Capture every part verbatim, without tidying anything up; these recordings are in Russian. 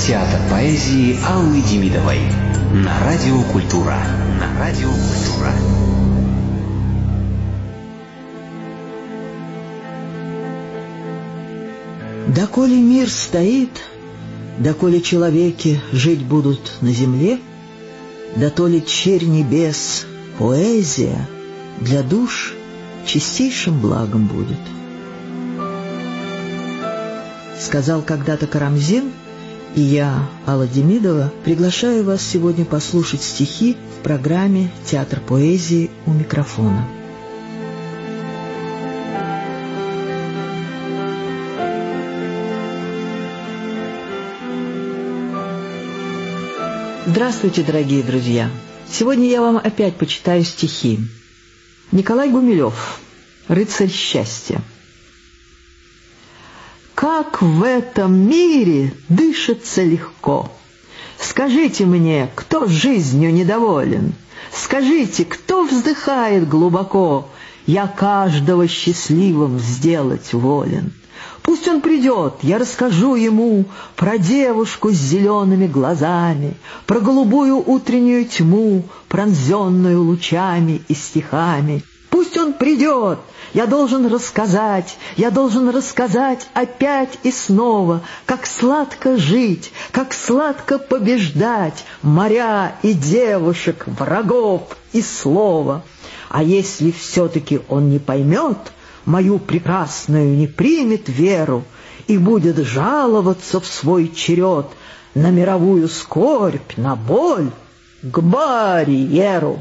Театр поэзии Аллы Демидовой на Радио Культура. На Радио Культура. Доколе мир стоит, доколе человеки жить будут на земле, дотоле черь небес, поэзия для душ чистейшим благом будет. Сказал когда-то Карамзин, и я, Алла Демидова, приглашаю вас сегодня послушать стихи в программе «Театр поэзии» у микрофона. Здравствуйте, дорогие друзья! Сегодня я вам опять почитаю стихи. Николай Гумилев, «Рыцарь счастья». Как в этом мире дышится легко. Скажите мне, кто жизнью недоволен? Скажите, кто вздыхает глубоко? Я каждого счастливым сделать волен. Пусть он придет, я расскажу ему про девушку с зелеными глазами, про голубую утреннюю тьму, пронзенную лучами и стихами. Пусть он придет, я должен рассказать, я должен рассказать опять и снова, как сладко жить, как сладко побеждать моря и девушек, врагов и слова. А если все-таки он не поймет, мою прекрасную не примет веру и будет жаловаться в свой черед на мировую скорбь, на боль, к барьеру.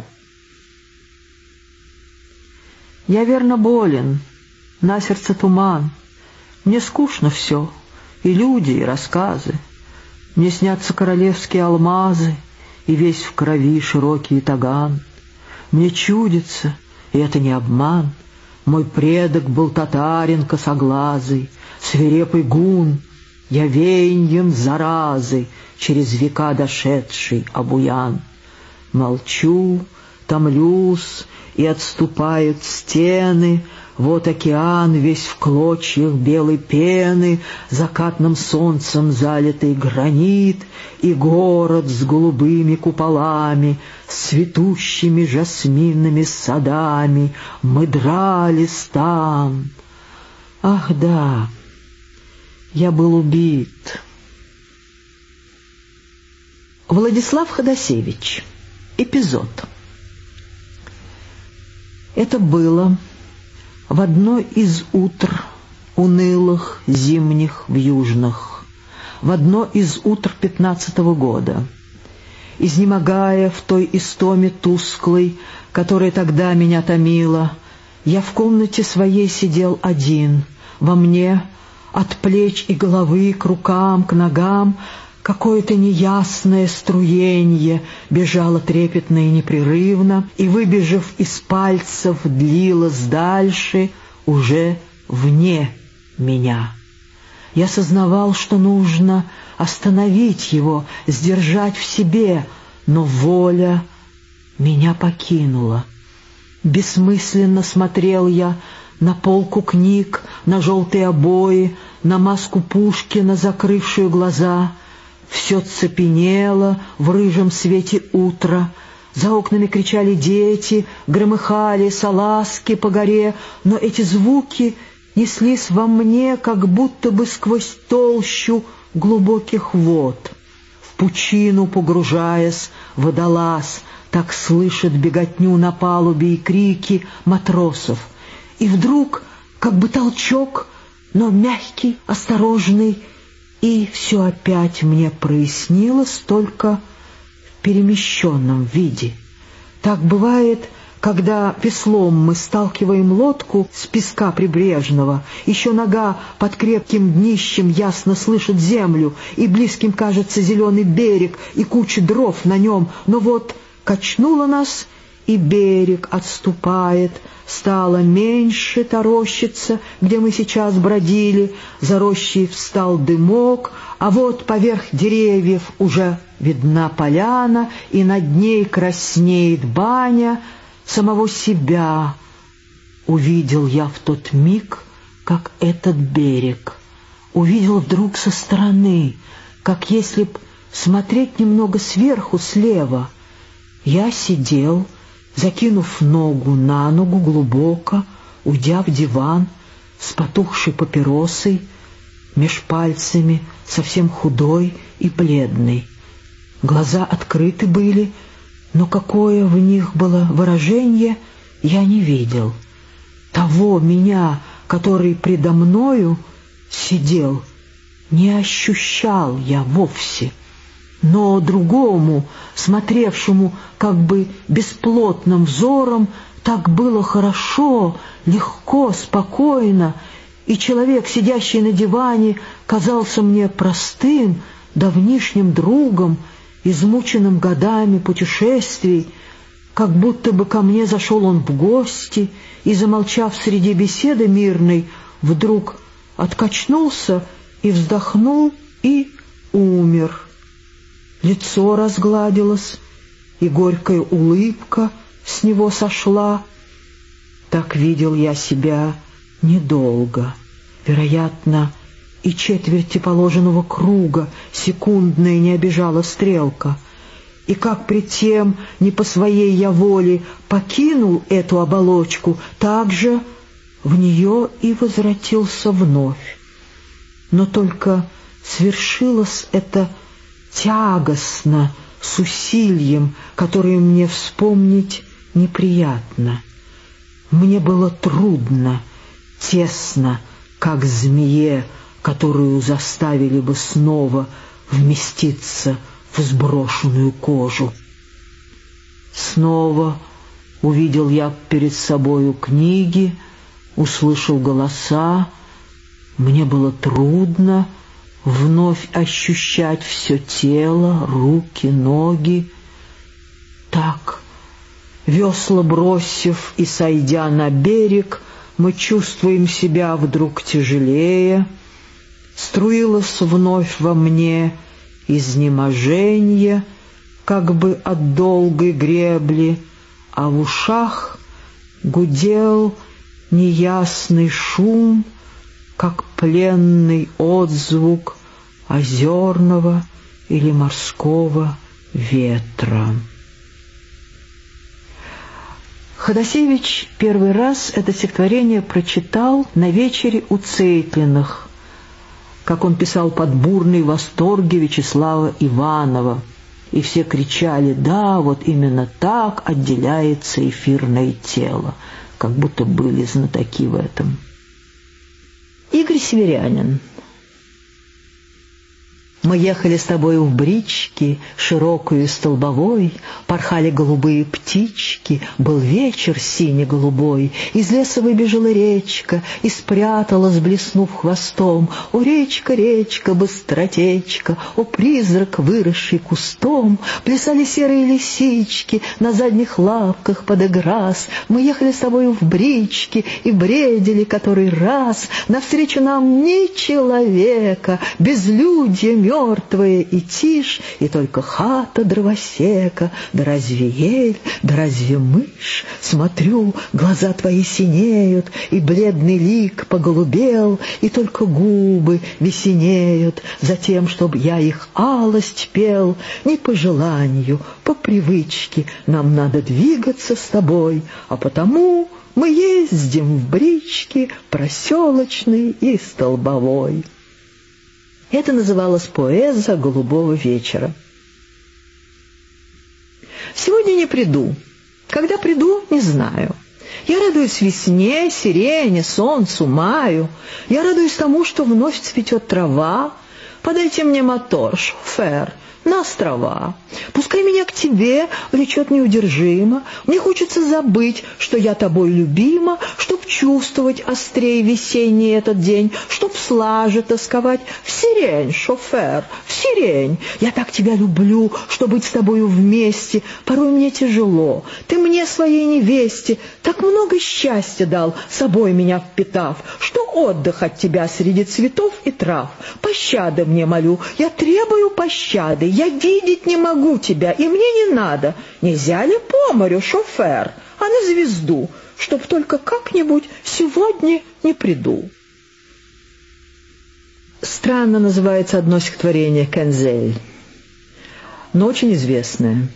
Я верно болен, на сердце туман, мне скучно все, и люди, и рассказы. Мне снятся королевские алмазы, и весь в крови широкий таган. Мне чудится, и это не обман, мой предок был татарин косоглазый, свирепый гун, я веяньем заразы через века дошедший обуян. Молчу, томлюсь, и отступают стены, вот океан весь в клочьях белой пены, закатным солнцем залитый гранит, и город с голубыми куполами, с цветущими жасминными садами. Мы дрались там. Ах да, я был убит. Владислав Ходосевич. Эпизод. Это было в одно из утр унылых, зимних, вьюжных, в одно из утр пятнадцатого года. Изнемогая в той истоме тусклой, которая тогда меня томила, я в комнате своей сидел один. Во мне от плеч и головы к рукам, к ногам какое-то неясное струенье бежало трепетно и непрерывно, и, выбежав из пальцев, длилось дальше, уже вне меня. Я сознавал, что нужно остановить его, сдержать в себе, но воля меня покинула. Бессмысленно смотрел я на полку книг, на желтые обои, на маску Пушкина, закрывшую глаза. Все цепенело в рыжем свете утра. За окнами кричали дети, громыхали салазки по горе, но эти звуки неслись во мне, как будто бы сквозь толщу глубоких вод. В пучину погружаясь, водолаз так слышит беготню на палубе и крики матросов. И вдруг, как бы толчок, но мягкий, осторожный, и все опять мне прояснилось только в перемещенном виде. Так бывает, когда веслом мы сталкиваем лодку с песка прибрежного, еще нога под крепким днищем ясно слышит землю, и близким кажется зеленый берег и куча дров на нем, но вот качнуло нас, и берег отступает, стало меньше тарощиться, где мы сейчас бродили, за рощей встал дымок, а вот поверх деревьев уже видна поляна, и над ней краснеет баня. Самого себя увидел я в тот миг, как этот берег. Увидел вдруг со стороны, как если б смотреть немного сверху, слева. Я сидел, закинув ногу на ногу глубоко, уйдя в диван с потухшей папиросой, меж пальцами, совсем худой и бледный. Глаза открыты были, но какое в них было выражение, я не видел. Того меня, который предо мною сидел, не ощущал я вовсе. Но другому, смотревшему как бы бесплотным взором, так было хорошо, легко, спокойно, и человек, сидящий на диване, казался мне простым, давнишним другом, измученным годами путешествий, как будто бы ко мне зашел он в гости и, замолчав среди беседы мирной, вдруг откачнулся и вздохнул и умер. Лицо разгладилось, и горькая улыбка с него сошла. Так видел я себя недолго, вероятно, и четверти положенного круга секундная не обижала стрелка. И как пред тем не по своей я воле покинул эту оболочку, так же в нее и возвратился вновь. Но только свершилось это тягостно, с усилием, которое мне вспомнить неприятно. Мне было трудно, тесно, как змее, которую заставили бы снова вместиться в сброшенную кожу. Снова увидел я перед собою книги, услышал голоса. Мне было трудно вновь ощущать все тело, руки, ноги. Так, весла бросив и сойдя на берег, мы чувствуем себя вдруг тяжелее. Струилось вновь во мне изнеможение, как бы от долгой гребли, а в ушах гудел неясный шум, как пленный отзвук озерного или морского ветра. Ходосевич первый раз это стихотворение прочитал на вечере у Цейтлиных, как он писал под бурные восторги Вячеслава Иванова, и все кричали: «Да, вот именно так отделяется эфирное тело», как будто были знатоки в этом. Игорь Северянин. Мы ехали с тобою в бричке, широкую столбовой, порхали голубые птички, был вечер сине-голубой, из леса выбежала речка и спряталась, блеснув хвостом. О, речка, речка, быстротечка, о, призрак, выросший кустом, плясали серые лисички на задних лапках под играс. Мы ехали с тобою в бричке и бредили который раз, навстречу нам ни человека, безлюдье мертвое, мертвая и тишь, и только хата дровосека. Да разве ель, да разве мышь? Смотрю, глаза твои синеют, и бледный лик поголубел, и только губы весенеют, затем, чтоб я их алость пел. Не по желанию, по привычке нам надо двигаться с тобой, а потому мы ездим в бричке проселочной и столбовой. Это называлось поэза голубого вечера. Сегодня не приду. Когда приду, не знаю. Я радуюсь весне, сирене, солнцу, маю. Я радуюсь тому, что вновь цветет трава. Подайте мне мотор, шофер, на острова. Пускай меня к тебе влечет неудержимо. Мне хочется забыть, что я тобой любима, чтоб чувствовать острее весенний этот день, чтоб слаже тосковать. В сирень, шофер, в сирень. Я так тебя люблю, что быть с тобою вместе порой мне тяжело. Ты мне, своей невесте, так много счастья дал, собой меня впитав, что отдых от тебя среди цветов и трав. Пощады мне молю, я требую пощады. Я видеть не могу тебя, и мне не надо. Нельзя ли по морю, шофер, а на звезду, чтоб только как-нибудь сегодня не приду? Странно называется одно стихотворение «Кензель», но очень известное.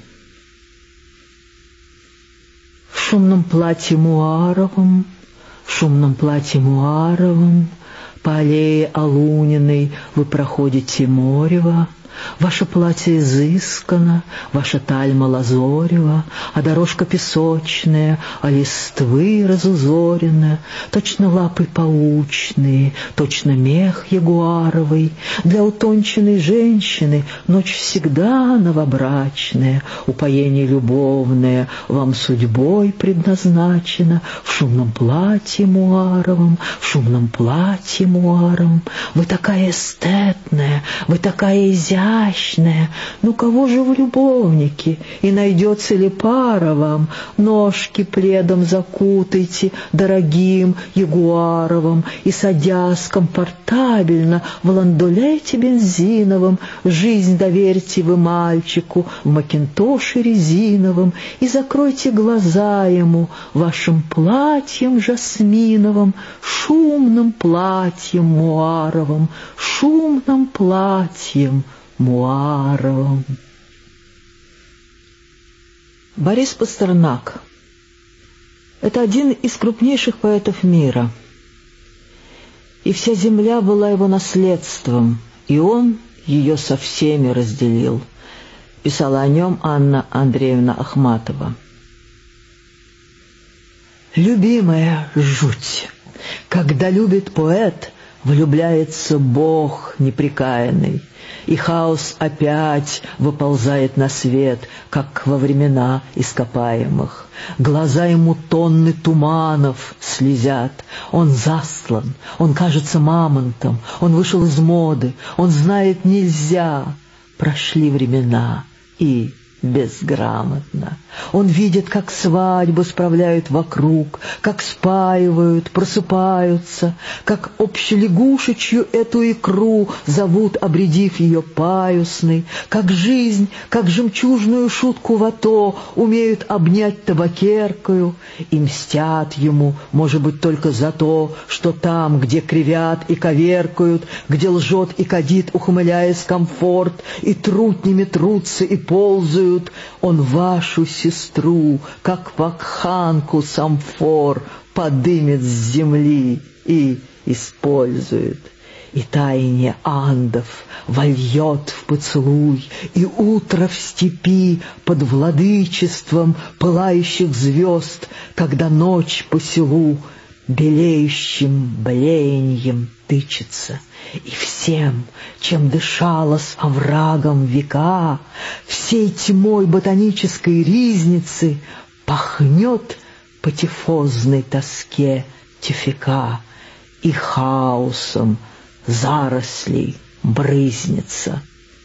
В шумном платье муаровом, в шумном платье муаровом, по аллее Алуниной вы проходите морево. Ваше платье изысканно, ваша тальма лазорева, а дорожка песочная, а листвы разузоренная, точно лапы паучные, точно мех ягуаровый. Для утонченной женщины ночь всегда новобрачная, упоение любовное вам судьбой предназначено. В шумном платье муаровом, в шумном платье муаровом, вы такая эстетная, вы такая изящная, ну кого же вы любовники, и найдется ли пара вам? Ножки пледом закутайте дорогим ягуаровым, и, садясь комфортабельно в ландолете бензиновом, жизнь доверьте вы мальчику в макинтоше резиновом, и закройте глаза ему вашим платьем жасминовым, шумным платьем муаровым, шумным платьем муаровым. Борис Пастернак — это один из крупнейших поэтов мира, и вся земля была его наследством, и он ее со всеми разделил. Писала о нем Анна Андреевна Ахматова. Любимая жуть, когда любит поэт, влюбляется Бог непрекаянный, и хаос опять выползает на свет, как во времена ископаемых. Глаза ему тонны туманов слезят, он застлан, он кажется мамонтом, он вышел из моды, он знает нельзя. Прошли времена, и безграмотно. Он видит, как свадьбу справляют вокруг, как спаивают, просыпаются, как общелягушечью эту икру зовут, обредив ее паюсной, как жизнь, как жемчужную шутку вато умеют обнять табакеркою и мстят ему, может быть, только за то, что там, где кривят и коверкают, где лжет и кадит, ухмыляясь комфорт, и трутнями трутся и ползают, он вашу сестру, как вакханку самфор, подымет с земли и использует. И таяние андов вольет в поцелуй, и утро в степи под владычеством пылающих звезд, когда ночь по селу белеющим блеяньем тычется. И всем, чем дышала с оврагом века, всей тьмой ботанической ризницы пахнет по тифозной тоске тюфяка, и хаосом зарослей брызнется.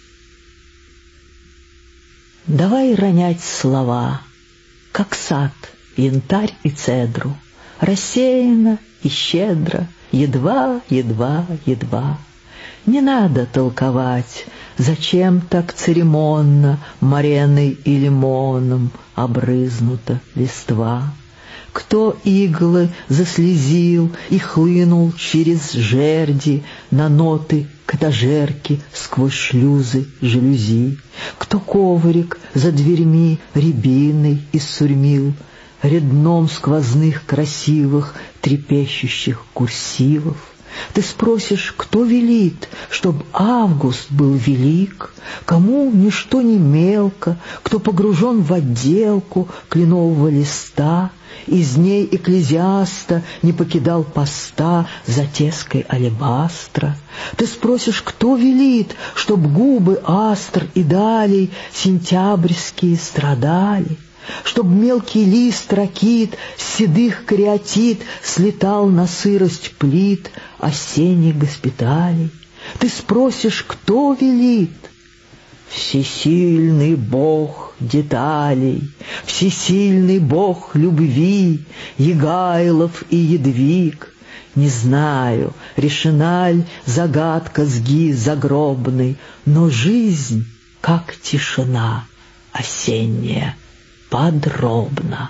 Давай ронять слова, как сад, янтарь и цедру, рассеянно и щедро, едва, едва, едва. Не надо толковать, зачем так церемонно мареной и лимоном обрызнута листва. Кто иглы заслезил и хлынул через жерди на ноты катажерки сквозь шлюзы жалюзи, кто коврик за дверьми рябиной иссурьмил рядном сквозных красивых трепещущих курсивов. Ты спросишь, кто велит, чтоб август был велик, кому ничто не мелко, кто погружен в отделку кленового листа, из ней экклезиаста не покидал поста за теской алебастра. Ты спросишь, кто велит, чтоб губы астр и далей сентябрьские страдали, чтоб мелкий лист ракит с седых кариатид слетал на сырость плит осенних госпиталей. Ты спросишь, кто велит? Всесильный Бог деталей, всесильный Бог любви, Егайлов и Едвиг. Не знаю, решена ль загадка сги загробной, но жизнь, как тишина осенняя, подробно.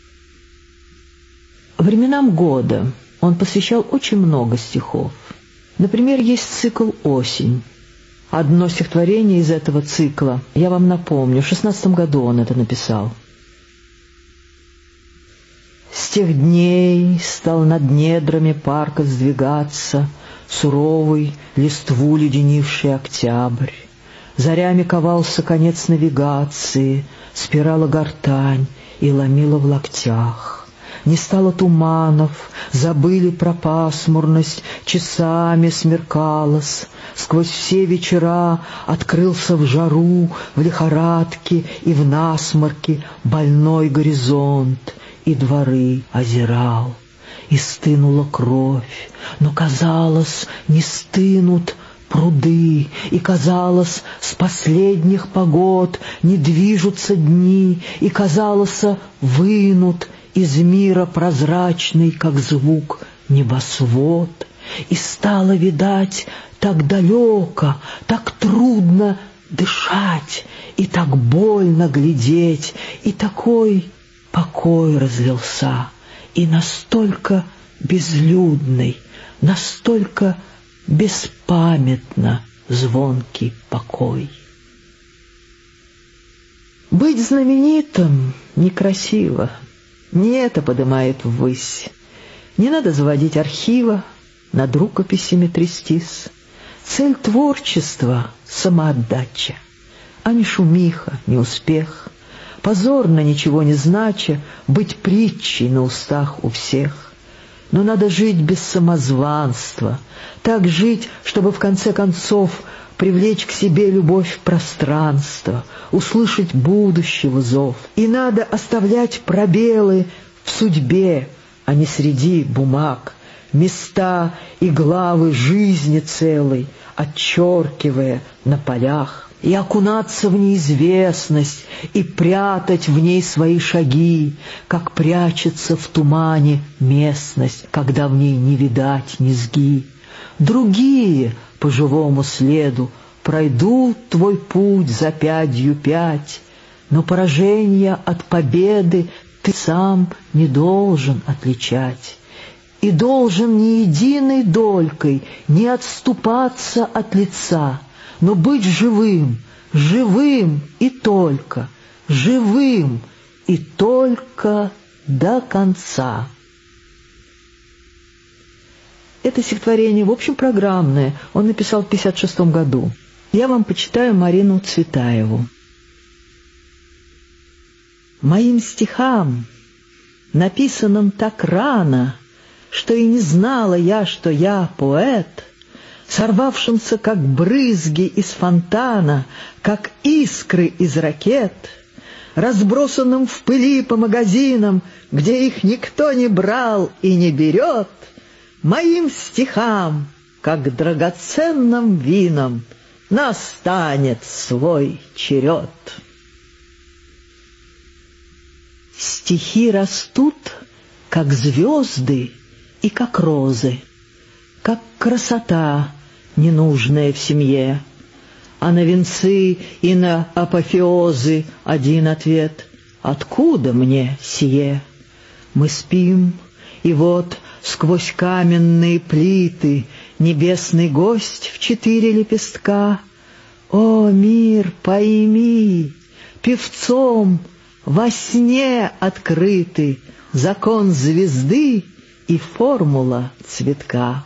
Временам года он посвящал очень много стихов. Например, есть цикл «Осень». Одно стихотворение из этого цикла я вам напомню. В шестнадцатом году он это написал. С тех дней стал над недрами парка сдвигаться суровый, листву леденивший октябрь. Зарями ковался конец навигации, спирала гортань и ломила в локтях. Не стало туманов, забыли про пасмурность, часами смеркалось. Сквозь все вечера открылся в жару, в лихорадке и в насморке больной горизонт, и дворы озирал. И стынула кровь, но, казалось, не стынут пруды, и, казалось, с последних погод не движутся дни, и, казалось, вынут из мира прозрачный, как звук, небосвод. И стало, видать, так далеко, так трудно дышать, и так больно глядеть, и такой покой разлился, и настолько безлюдный, настолько беспамятно звонкий покой. Быть знаменитым некрасиво, не это подымает ввысь. Не надо заводить архива, над рукописями трястись. Цель творчества — самоотдача, а не шумиха, не успех. Позорно, ничего не знача, быть притчей на устах у всех. Но надо жить без самозванства, так жить, чтобы в конце концов привлечь к себе любовь пространства, услышать будущего зов. И надо оставлять пробелы в судьбе, а не среди бумаг, места и главы жизни целой, отчеркивая на полях, и окунаться в неизвестность, и прятать в ней свои шаги, как прячется в тумане местность, когда в ней не видать низги. Другие по живому следу пройдут твой путь за пятью пять, но поражения от победы ты сам не должен отличать. И должен ни единой долькой не отступаться от лица, но быть живым, живым и только, живым и только до конца. Это стихотворение, в общем, программное, он написал в пятьдесят шестом году. Я вам почитаю Марину Цветаеву. Моим стихам, написанным так рано, что и не знала я, что я поэт, сорвавшимся, как брызги из фонтана, как искры из ракет, разбросанным в пыли по магазинам, где их никто не брал и не берет, моим стихам, как драгоценным винам, настанет свой черед. Стихи растут, как звезды и как розы, как красота, ненужная в семье, а на венцы и на апофеозы один ответ: откуда мне сие? Мы спим, и вот сквозь каменные плиты небесный гость в четыре лепестка. О, мир, пойми, певцом во сне открыты закон звезды и формула цветка.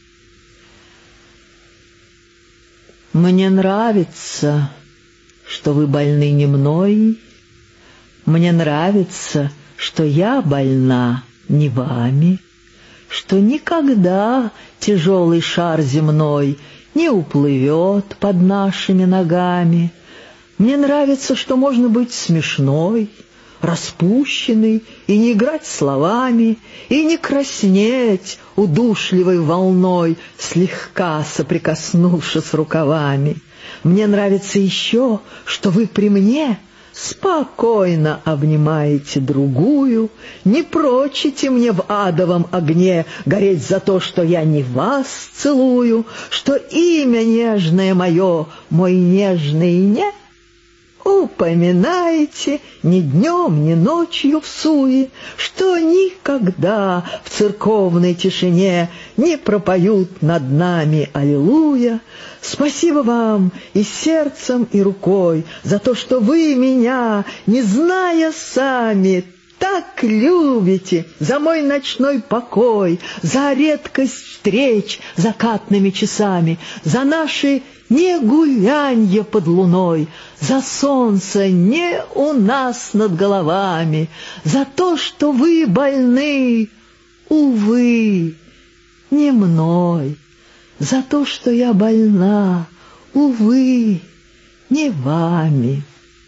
Мне нравится, что вы больны не мной, мне нравится, что я больна не вами, что никогда тяжелый шар земной не уплывет под нашими ногами. Мне нравится, что можно быть смешной, распущенной, и не играть словами, и не краснеть удушливой волной, слегка соприкоснувшись рукавами. Мне нравится еще, что вы при мне спокойно обнимаете другую, не прочите мне в адовом огне гореть за то, что я не вас целую, что имя нежное мое, мой нежный не, Упоминайте ни днем, ни ночью в суе, что никогда в церковной тишине не пропоют над нами аллилуйя. Спасибо вам и сердцем, и рукой за то, что вы меня, не зная сами, так любите, за мой ночной покой, за редкость встреч закатными часами, за наши не гулянье под луной, за солнце не у нас над головами, за то, что вы больны, увы, не мной, за то, что я больна, увы, не вами.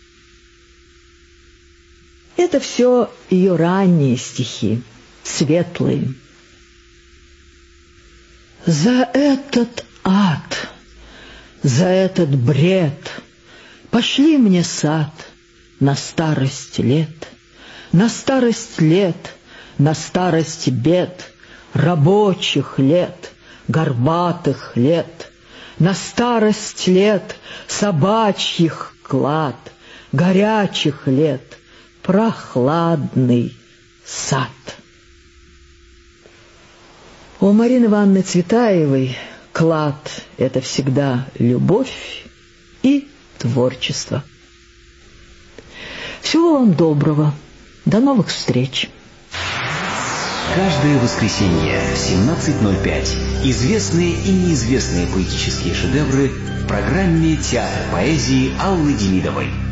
Это все ее ранние стихи, светлые. За этот ад, за этот бред пошли мне сад на старость лет, на старость лет, на старость бед, рабочих лет, горбатых лет, на старость лет собачьих клад, горячих лет, прохладный сад. У Марины Ивановны Цветаевой клад — это всегда любовь и творчество. Всего вам доброго. До новых встреч. Каждое воскресенье в семнадцать ноль пять известные и неизвестные поэтические шедевры в программе «Театр поэзии» Аллы Демидовой.